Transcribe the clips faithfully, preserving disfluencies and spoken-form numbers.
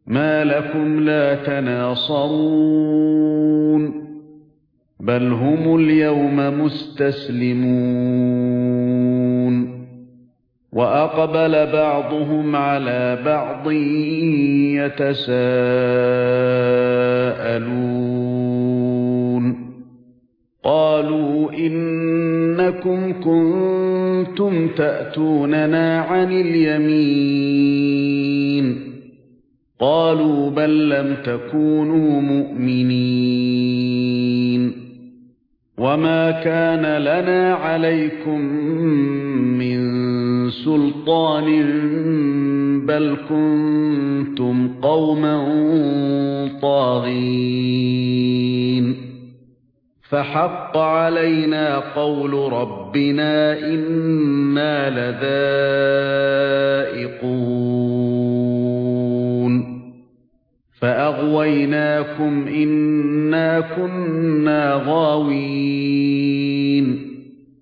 ما لكم لا تناصرون بل هم اليوم مستسلمون وأقبل بعضهم على بعض يتساءلون قالوا إنكم كنتم تأتوننا عن اليمين قالوا بل لم تكونوا مؤمنين وما كان لنا عليكم من سلطان بل كنتم قوما طاغين فحق علينا قول ربنا إنا لذائقون فأغويناكم إنا كنا غاوين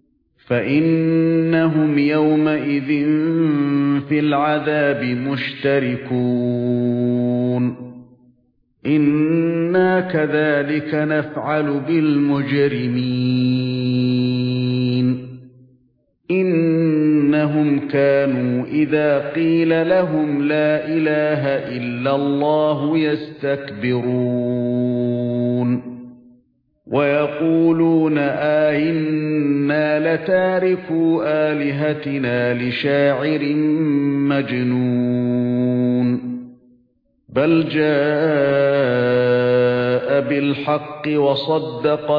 فإنهم يومئذ في العذاب مشتركون إنا كذلك نفعل بالمجرمين إنهم كانوا إذا قيل لهم لا إله إلا الله يستكبرون ويقولون أئنا لتاركو آلهتنا لشاعر مجنون بل جاء بالحق وصدق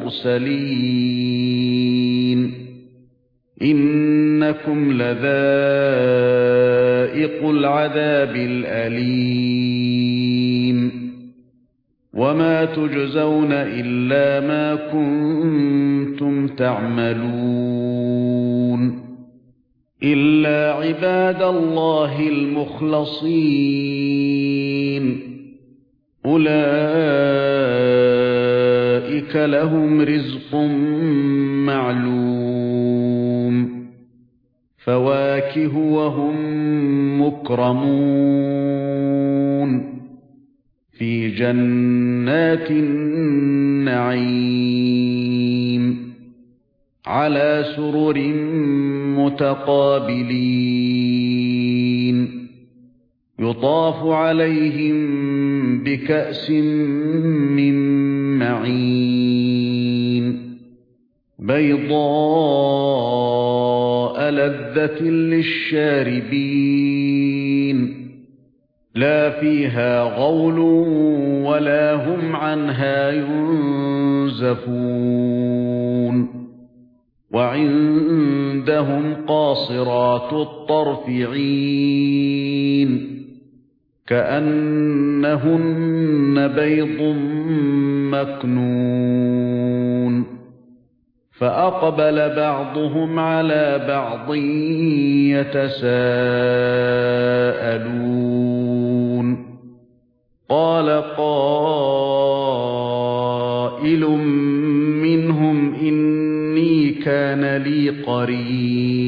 المرسلين إنكم لذائق العذاب الأليم وما تجزون إلا ما كنتم تعملون إلا عباد الله المخلصين أولئك لهم رزق معلوم فواكه وهم مكرمون في جنات النعيم على سرر متقابلين يطاف عليهم بكأس من معين بيضاء لذة للشاربين لا فيها غول ولا هم عنها ينزفون وعندهم قاصرات الطرف عين كأنهن بيض مكنون فأقبل بعضهم على بعض يتساءلون قال قائل منهم إني كان لي قرين